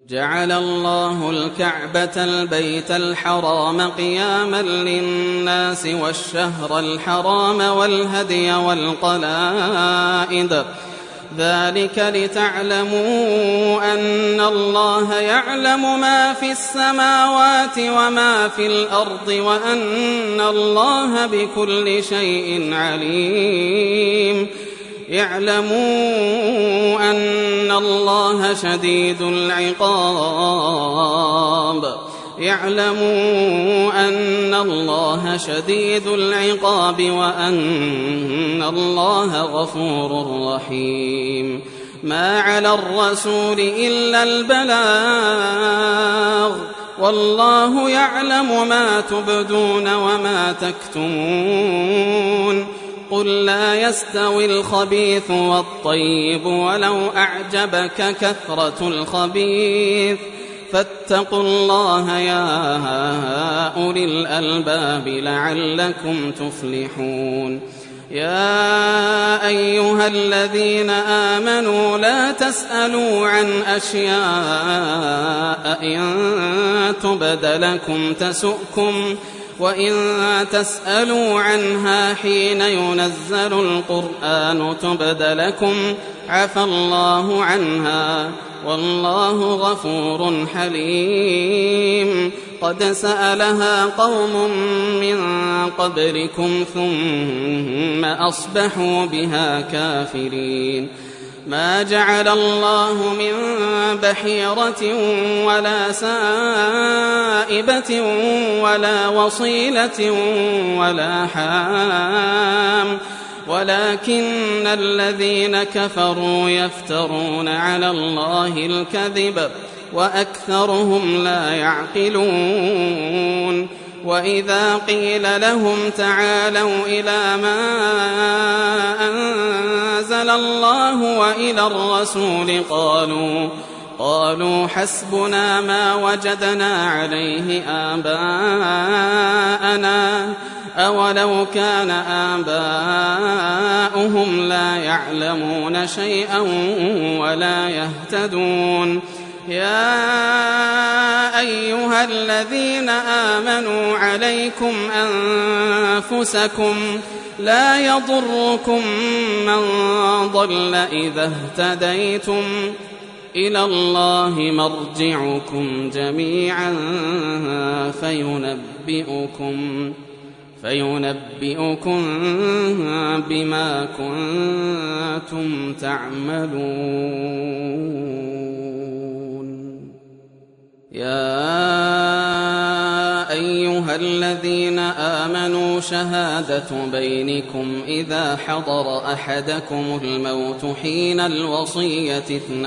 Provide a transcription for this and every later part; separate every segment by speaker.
Speaker 1: جعل الله الكعبة البيت الحرام قياما للناس والشهر الحرام والهدي والقلائد ذلك لتعلموا أن الله يعلم ما في السماوات وما في الأرض وأن الله بكل شيء عليم. اعلموا أن الله شديد العقاب وأن الله غفور رحيم. ما على الرسول إلا البلاغ والله يعلم ما تبدون وما تكتمون. قل لا يستوي الخبيث والطيب ولو أعجبك كثرة الخبيث فاتقوا الله يا أولي الألباب لعلكم تفلحون. يا أيها الذين آمنوا لا تسألوا عن أشياء إن تبد لكم تسؤكم وإن تسألوا عنها حين ينزل القرآن تبد لكم عفى الله عنها والله غفور حليم. قد سألها قوم من قبلكم ثم أصبحوا بها كافرين. ما جعل الله من بحيرة ولا سائبة ولا وصيلة ولا حام ولكن الذين كفروا يفترون على الله الكذب وأكثرهم لا يعقلون. وإذا قيل لهم تعالوا إلى ما أنزل الله وإلى الرسول قالوا حسبنا ما وجدنا عليه آباءنا أولو كان آباؤهم لا يعلمون شيئا ولا يهتدون. يا أيها الذين آمنوا عليكم أنفسكم لا يضركم من ضل إذا اهتديتم إلى الله مرجعكم جميعا فينبئكم بما كنتم تعملون. يا أيها الذين آمنوا شهادة بينكم إذا حضر أحدكم الموت حين الوصية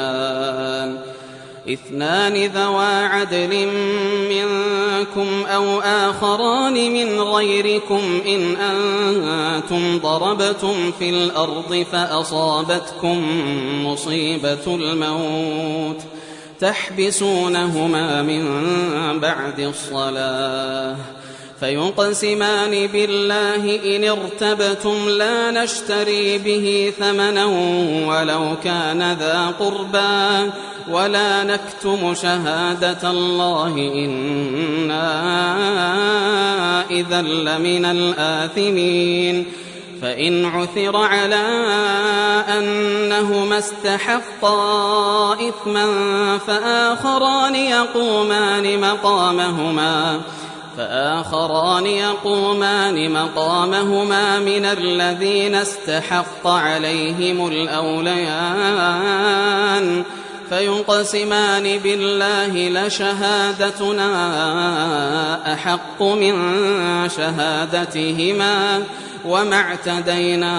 Speaker 1: اثنان ذوى عدل منكم أو آخران من غيركم إن أنتم ضربتم في الأرض فأصابتكم مصيبة الموت تحبسونهما من بعد الصلاة فيقسمان بالله إن ارتبتم لا نشتري به ثمنا ولو كان ذا قربى ولا نكتم شهادة الله إنا إذا لمن الآثمين. فإن عثر على أنهما استحقا إثما فآخران يقومان مقامهما من الذين استحق عليهم الأوليان فيقسمان بالله لشهادتنا أحق من شهادتهما وما اعتدينا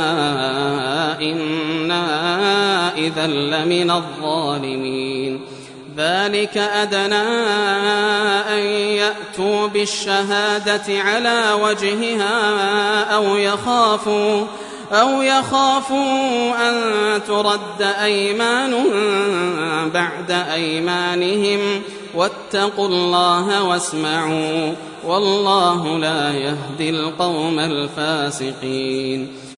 Speaker 1: إنا إذا لمن الظالمين. ذلك أدنى أن يأتوا بالشهادة على وجهها أو يخافوا أن ترد أيمان بعد أيمانهم واتقوا الله واسمعوا والله لا يهدي القوم الفاسقين.